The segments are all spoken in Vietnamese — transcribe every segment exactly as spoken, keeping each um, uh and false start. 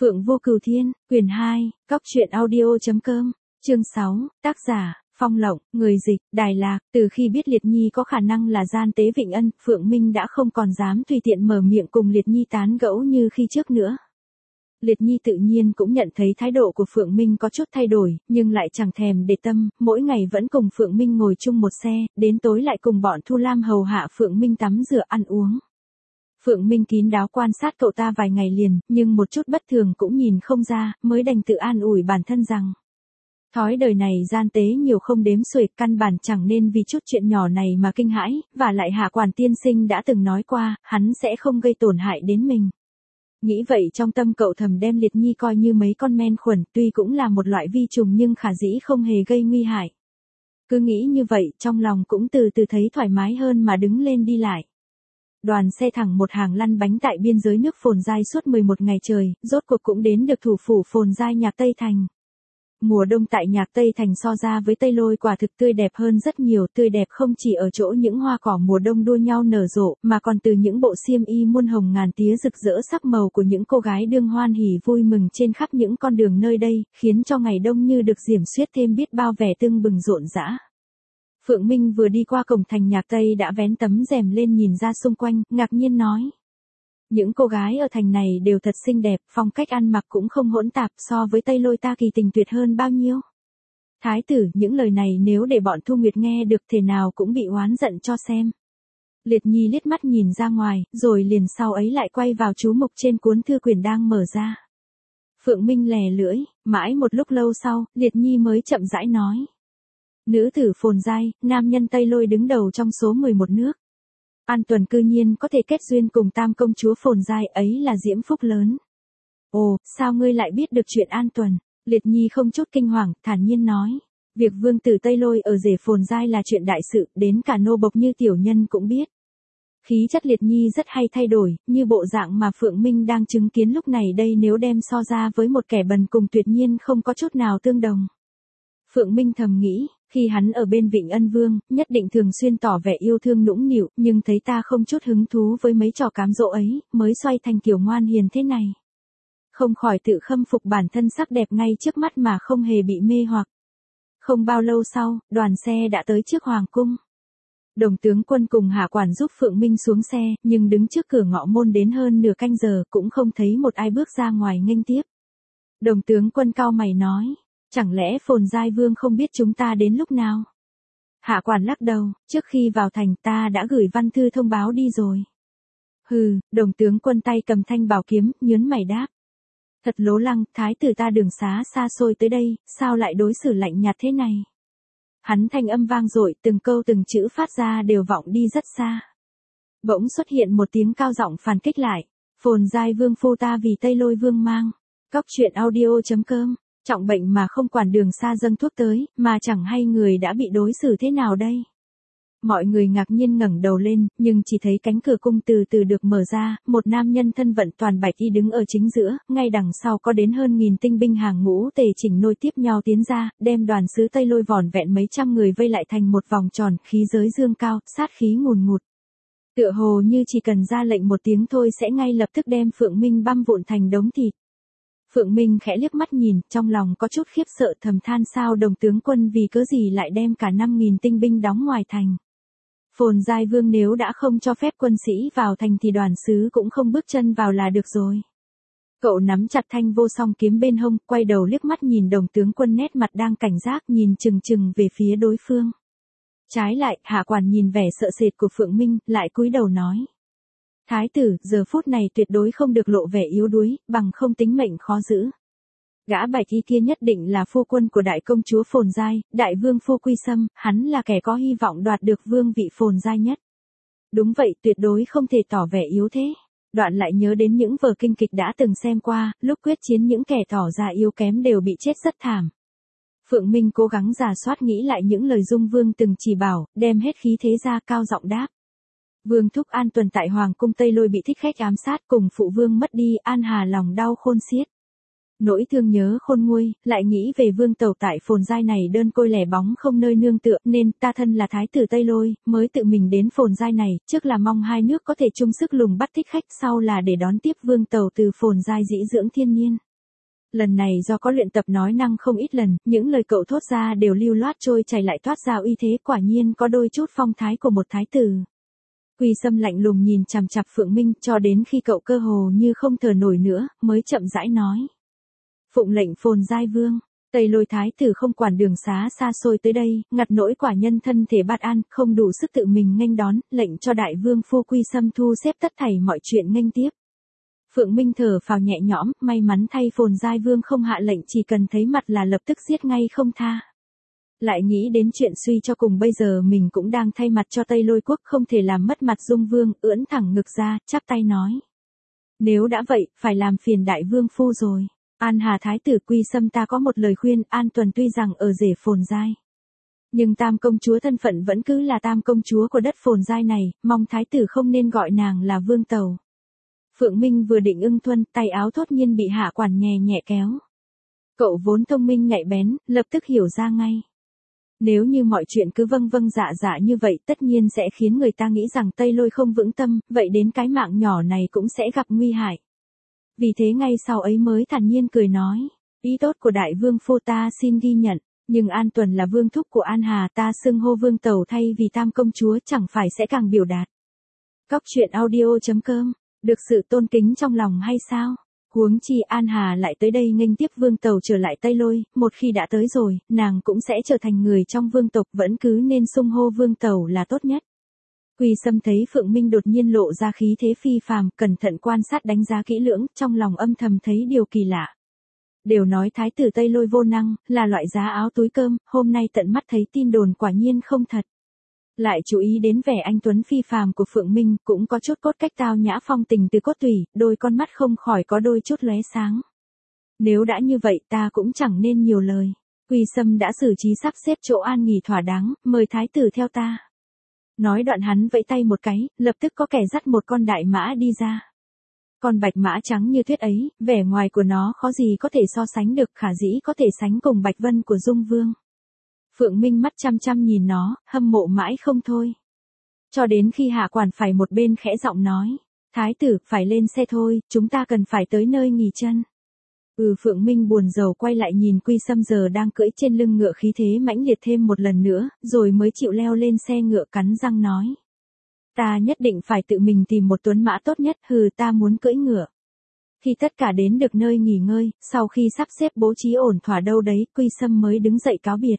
Phượng Vô Cửu Thiên, quyển hai, cóc truyện audio.com, chương sáu, tác giả, Phong Lộng, người dịch, Đài Lạc. Từ khi biết Liệt Nhi có khả năng là gian tế Vịnh Ân, Phượng Minh đã không còn dám tùy tiện mở miệng cùng Liệt Nhi tán gẫu như khi trước nữa. Liệt Nhi tự nhiên cũng nhận thấy thái độ của Phượng Minh có chút thay đổi, nhưng lại chẳng thèm để tâm, mỗi ngày vẫn cùng Phượng Minh ngồi chung một xe, đến tối lại cùng bọn Thu Lam hầu hạ Phượng Minh tắm rửa ăn uống. Phượng Minh kín đáo quan sát cậu ta vài ngày liền, nhưng một chút bất thường cũng nhìn không ra, mới đành tự an ủi bản thân rằng thói đời này gian tế nhiều không đếm xuể, căn bản chẳng nên vì chút chuyện nhỏ này mà kinh hãi, và lại Hạ Quản tiên sinh đã từng nói qua, hắn sẽ không gây tổn hại đến mình. Nghĩ vậy trong tâm cậu thầm đem Liệt Nhi coi như mấy con men khuẩn, tuy cũng là một loại vi trùng nhưng khả dĩ không hề gây nguy hại. Cứ nghĩ như vậy, trong lòng cũng từ từ thấy thoải mái hơn mà đứng lên đi lại. Đoàn xe thẳng một hàng lăn bánh tại biên giới nước Phồn Giai suốt mười một ngày trời, rốt cuộc cũng đến được thủ phủ Phồn Giai Nhạc Tây Thành. Mùa đông tại Nhạc Tây Thành so ra với Tây Lôi quả thực tươi đẹp hơn rất nhiều, tươi đẹp không chỉ ở chỗ những hoa cỏ mùa đông đua nhau nở rộ, mà còn từ những bộ xiêm y muôn hồng ngàn tía rực rỡ sắc màu của những cô gái đương hoan hỉ vui mừng trên khắp những con đường nơi đây, khiến cho ngày đông như được diểm xuyết thêm biết bao vẻ tưng bừng rộn rã. Phượng Minh vừa đi qua cổng thành Nhạc Tây đã vén tấm rèm lên nhìn ra xung quanh, ngạc nhiên nói. Những cô gái ở thành này đều thật xinh đẹp, phong cách ăn mặc cũng không hỗn tạp, so với Tây Lôi ta kỳ tình tuyệt hơn bao nhiêu. Thái tử, những lời này nếu để bọn Thu Nguyệt nghe được thể nào cũng bị oán giận cho xem. Liệt Nhi liếc mắt nhìn ra ngoài, rồi liền sau ấy lại quay vào chú mục trên cuốn thư quyển đang mở ra. Phượng Minh lè lưỡi, mãi một lúc lâu sau, Liệt Nhi mới chậm rãi nói. Nữ tử Phồn Giai, nam nhân Tây Lôi đứng đầu trong số mười một nước. An Tuần cư nhiên có thể kết duyên cùng tam công chúa Phồn Giai, ấy là diễm phúc lớn. Ồ, sao ngươi lại biết được chuyện An Tuần? Liệt Nhi không chút kinh hoàng, thản nhiên nói. Việc vương tử Tây Lôi ở rể Phồn Giai là chuyện đại sự, đến cả nô bộc như tiểu nhân cũng biết. Khí chất Liệt Nhi rất hay thay đổi, như bộ dạng mà Phượng Minh đang chứng kiến lúc này đây nếu đem so ra với một kẻ bần cùng tuyệt nhiên không có chút nào tương đồng. Phượng Minh thầm nghĩ, khi hắn ở bên Vịnh Ân Vương, nhất định thường xuyên tỏ vẻ yêu thương nũng nịu, nhưng thấy ta không chút hứng thú với mấy trò cám dỗ ấy, mới xoay thành kiểu ngoan hiền thế này. Không khỏi tự khâm phục bản thân sắc đẹp ngay trước mắt mà không hề bị mê hoặc. Không bao lâu sau, đoàn xe đã tới trước Hoàng cung. Đồng tướng quân cùng Hạ Quản giúp Phượng Minh xuống xe, nhưng đứng trước cửa ngọ môn đến hơn nửa canh giờ cũng không thấy một ai bước ra ngoài nghênh tiếp. Đồng tướng quân cau mày nói. Chẳng lẽ Phồn Giai Vương không biết chúng ta đến lúc nào? Hạ Quản lắc đầu, trước khi vào thành ta đã gửi văn thư thông báo đi rồi. Hừ, đồng tướng quân tay cầm thanh bảo kiếm, nhớn mày đáp. Thật lố lăng, thái tử ta đường xá xa xôi tới đây, sao lại đối xử lạnh nhạt thế này? Hắn thanh âm vang dội, từng câu từng chữ phát ra đều vọng đi rất xa. Bỗng xuất hiện một tiếng cao giọng phản kích lại. Phồn Giai Vương phu ta vì Tây Lôi Vương mang. Cóc truyện audio.com. Trọng bệnh mà không quản đường xa dâng thuốc tới, mà chẳng hay người đã bị đối xử thế nào đây. Mọi người ngạc nhiên ngẩng đầu lên, nhưng chỉ thấy cánh cửa cung từ từ được mở ra, một nam nhân thân vận toàn bạch y đứng ở chính giữa, ngay đằng sau có đến hơn nghìn tinh binh hàng ngũ tề chỉnh nối tiếp nhau tiến ra, đem đoàn sứ Tây Lôi vỏn vẹn mấy trăm người vây lại thành một vòng tròn, khí giới dương cao, sát khí ngùn ngụt. Tựa hồ như chỉ cần ra lệnh một tiếng thôi sẽ ngay lập tức đem Phượng Minh băm vụn thành đống thịt. Phượng Minh khẽ liếc mắt nhìn, trong lòng có chút khiếp sợ thầm than sao đồng tướng quân vì cớ gì lại đem cả năm nghìn tinh binh đóng ngoài thành. Phồn Giai Vương nếu đã không cho phép quân sĩ vào thành thì đoàn sứ cũng không bước chân vào là được rồi. Cậu nắm chặt thanh vô song kiếm bên hông, quay đầu liếc mắt nhìn đồng tướng quân nét mặt đang cảnh giác nhìn chừng chừng về phía đối phương. Trái lại, Hạ Quản nhìn vẻ sợ sệt của Phượng Minh, lại cúi đầu nói. Thái tử, giờ phút này tuyệt đối không được lộ vẻ yếu đuối, bằng không tính mệnh khó giữ. Gã bạch y kia nhất định là phu quân của đại công chúa Phồn Giai, đại vương Phu Quy Sâm, hắn là kẻ có hy vọng đoạt được vương vị Phồn Giai nhất. Đúng vậy, tuyệt đối không thể tỏ vẻ yếu thế. Đoạn lại nhớ đến những vở kinh kịch đã từng xem qua, lúc quyết chiến những kẻ tỏ ra yếu kém đều bị chết rất thảm. Phượng Minh cố gắng rà soát nghĩ lại những lời Dung Vương từng chỉ bảo, đem hết khí thế ra cao giọng đáp. Vương thúc An Tuần tại Hoàng cung Tây Lôi bị thích khách ám sát cùng phụ vương mất đi, An Hà lòng đau khôn xiết. Nỗi thương nhớ khôn nguôi, lại nghĩ về vương tẩu tại Phồn Giai này đơn côi lẻ bóng không nơi nương tựa, nên ta thân là thái tử Tây Lôi, mới tự mình đến Phồn Giai này, trước là mong hai nước có thể chung sức lùng bắt thích khách, sau là để đón tiếp vương tẩu từ Phồn Giai dĩ dưỡng thiên nhiên. Lần này do có luyện tập nói năng không ít lần, những lời cậu thốt ra đều lưu loát trôi chảy lại toát ra uy thế, quả nhiên có đôi chút phong thái của một thái tử. Quy Sâm lạnh lùng nhìn chằm chằm Phượng Minh cho đến khi cậu cơ hồ như không thở nổi nữa, mới chậm rãi nói. Phụng lệnh Phồn Giai Vương, Tây Lôi thái tử không quản đường xá xa xôi tới đây, ngặt nỗi quả nhân thân thể bát an, không đủ sức tự mình nghênh đón, lệnh cho đại vương phu Quy Sâm thu xếp tất thảy mọi chuyện nghênh tiếp. Phượng Minh thở phào nhẹ nhõm, may mắn thay Phồn Giai Vương không hạ lệnh chỉ cần thấy mặt là lập tức giết ngay không tha. Lại nghĩ đến chuyện suy cho cùng bây giờ mình cũng đang thay mặt cho Tây Lôi quốc, không thể làm mất mặt Dung Vương, ưỡn thẳng ngực ra, chắp tay nói. Nếu đã vậy, phải làm phiền đại vương phu rồi. An Hà thái tử Quy Sâm ta có một lời khuyên, An Tuần tuy rằng ở rể Phồn Giai, nhưng Tam công chúa thân phận vẫn cứ là Tam công chúa của đất Phồn Giai này, mong thái tử không nên gọi nàng là vương tàu. Phượng Minh vừa định ưng thuân, tay áo thốt nhiên bị hạ quản nhẹ nhẹ kéo. Cậu vốn thông minh nhạy bén, lập tức hiểu ra ngay. Nếu như mọi chuyện cứ vâng vâng dạ dạ như vậy, tất nhiên sẽ khiến người ta nghĩ rằng Tây Lôi không vững tâm, vậy đến cái mạng nhỏ này cũng sẽ gặp nguy hại. Vì thế ngay sau ấy mới thản nhiên cười nói, ý tốt của đại vương phu ta xin ghi nhận, nhưng An Tuần là vương thúc của An Hà, ta xưng hô vương tàu thay vì Tam công chúa chẳng phải sẽ càng biểu đạt. Cóc truyện audio chấm com, được sự tôn kính trong lòng hay sao? Huống chi An Hà lại tới đây nghênh tiếp vương tàu trở lại Tây Lôi, một khi đã tới rồi, nàng cũng sẽ trở thành người trong vương tộc, vẫn cứ nên xưng hô vương tàu là tốt nhất. Quy Sâm thấy Phượng Minh đột nhiên lộ ra khí thế phi phàm, cẩn thận quan sát đánh giá kỹ lưỡng, trong lòng âm thầm thấy điều kỳ lạ. Đều nói thái tử Tây Lôi vô năng, là loại giá áo túi cơm, hôm nay tận mắt thấy tin đồn quả nhiên không thật. Lại chú ý đến vẻ anh tuấn phi phàm của Phượng Minh, cũng có chút cốt cách tao nhã phong tình từ cốt tủy, đôi con mắt không khỏi có đôi chút lóe sáng. Nếu đã như vậy ta cũng chẳng nên nhiều lời. Quy Sâm đã xử trí sắp xếp chỗ an nghỉ thỏa đáng, mời thái tử theo ta. Nói đoạn hắn vẫy tay một cái, lập tức có kẻ dắt một con đại mã đi ra. Con bạch mã trắng như tuyết ấy, vẻ ngoài của nó khó gì có thể so sánh được, khả dĩ có thể sánh cùng Bạch Vân của Dung Vương. Phượng Minh mắt chăm chăm nhìn nó, hâm mộ mãi không thôi. Cho đến khi hạ quản phải một bên khẽ giọng nói, thái tử, phải lên xe thôi, chúng ta cần phải tới nơi nghỉ chân. Ừ Phượng Minh buồn rầu quay lại nhìn Quy Sâm giờ đang cưỡi trên lưng ngựa khí thế mãnh liệt thêm một lần nữa, rồi mới chịu leo lên xe ngựa cắn răng nói. Ta nhất định phải tự mình tìm một tuấn mã tốt nhất, hừ ta muốn cưỡi ngựa. Khi tất cả đến được nơi nghỉ ngơi, sau khi sắp xếp bố trí ổn thỏa đâu đấy, Quy Sâm mới đứng dậy cáo biệt.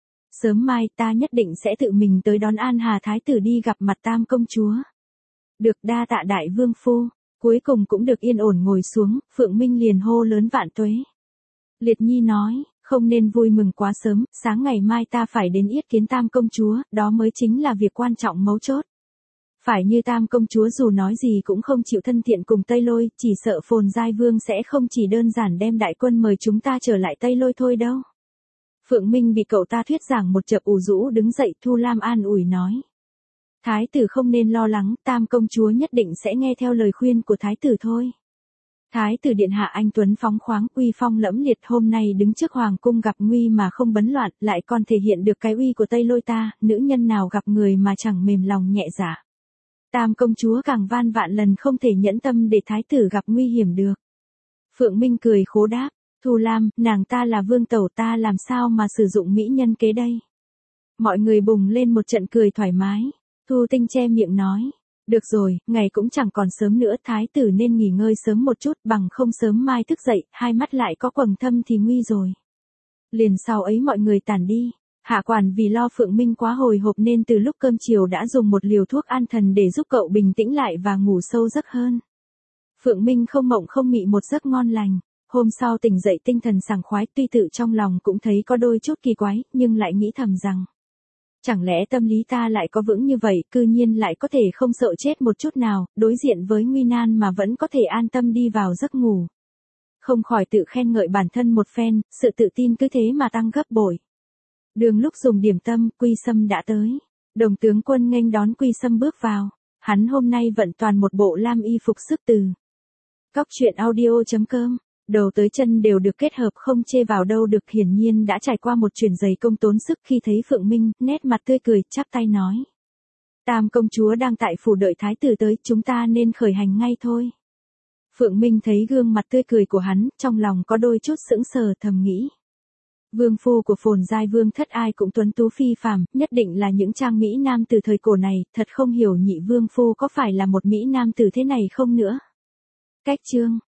Sớm mai ta nhất định sẽ tự mình tới đón An Hà thái tử đi gặp mặt Tam công chúa. Được đa tạ đại vương phu. Cuối cùng cũng được yên ổn ngồi xuống, Phượng Minh liền hô lớn vạn tuế. Liệt Nhi nói, không nên vui mừng quá sớm, sáng ngày mai ta phải đến yết kiến Tam công chúa, đó mới chính là việc quan trọng mấu chốt. Phải như Tam công chúa dù nói gì cũng không chịu thân thiện cùng Tây Lôi, chỉ sợ Phồn Giai Vương sẽ không chỉ đơn giản đem đại quân mời chúng ta trở lại Tây Lôi thôi đâu. Phượng Minh bị cậu ta thuyết giảng một chập ủ rũ đứng dậy, Thu Lam an ủi nói. Thái tử không nên lo lắng, Tam công chúa nhất định sẽ nghe theo lời khuyên của thái tử thôi. Thái tử điện hạ anh tuấn phóng khoáng, uy phong lẫm liệt, hôm nay đứng trước hoàng cung gặp nguy mà không bấn loạn, lại còn thể hiện được cái uy của Tây Lôi ta, nữ nhân nào gặp người mà chẳng mềm lòng nhẹ dạ. Tam công chúa càng van vạn lần không thể nhẫn tâm để thái tử gặp nguy hiểm được. Phượng Minh cười khố đáp, Thu Lam, nàng ta là vương tẩu, ta làm sao mà sử dụng mỹ nhân kế đây. Mọi người bùng lên một trận cười thoải mái. Thu Tinh che miệng nói, được rồi, ngày cũng chẳng còn sớm nữa, thái tử nên nghỉ ngơi sớm một chút, bằng không sớm mai thức dậy, hai mắt lại có quầng thâm thì nguy rồi. Liền sau ấy mọi người tản đi, hạ quản vì lo Phượng Minh quá hồi hộp nên từ lúc cơm chiều đã dùng một liều thuốc an thần để giúp cậu bình tĩnh lại và ngủ sâu giấc hơn. Phượng Minh không mộng không mị một giấc ngon lành, hôm sau tỉnh dậy tinh thần sảng khoái, tuy tự trong lòng cũng thấy có đôi chút kỳ quái, nhưng lại nghĩ thầm rằng. Chẳng lẽ tâm lý ta lại có vững như vậy, cư nhiên lại có thể không sợ chết một chút nào, đối diện với nguy nan mà vẫn có thể an tâm đi vào giấc ngủ. Không khỏi tự khen ngợi bản thân một phen, sự tự tin cứ thế mà tăng gấp bội. Đường lúc dùng điểm tâm, Quy Sâm đã tới. Đồng tướng quân nghênh đón Quy Sâm bước vào. Hắn hôm nay vận toàn một bộ lam y phục sức từ. Cóc truyện audio chấm com. Đầu tới chân đều được kết hợp không chê vào đâu được, hiển nhiên đã trải qua một chuyển giày công tốn sức. Khi thấy Phượng Minh, nét mặt tươi cười, chắp tay nói. Tam công chúa đang tại phủ đợi thái tử tới, chúng ta nên khởi hành ngay thôi. Phượng Minh thấy gương mặt tươi cười của hắn, trong lòng có đôi chút sững sờ thầm nghĩ. Vương phu của Phồn Giai Vương thất ai cũng tuấn tú phi phàm, nhất định là những trang mỹ nam từ thời cổ này, thật không hiểu nhị vương phu có phải là một mỹ nam từ thế này không nữa. Cách chương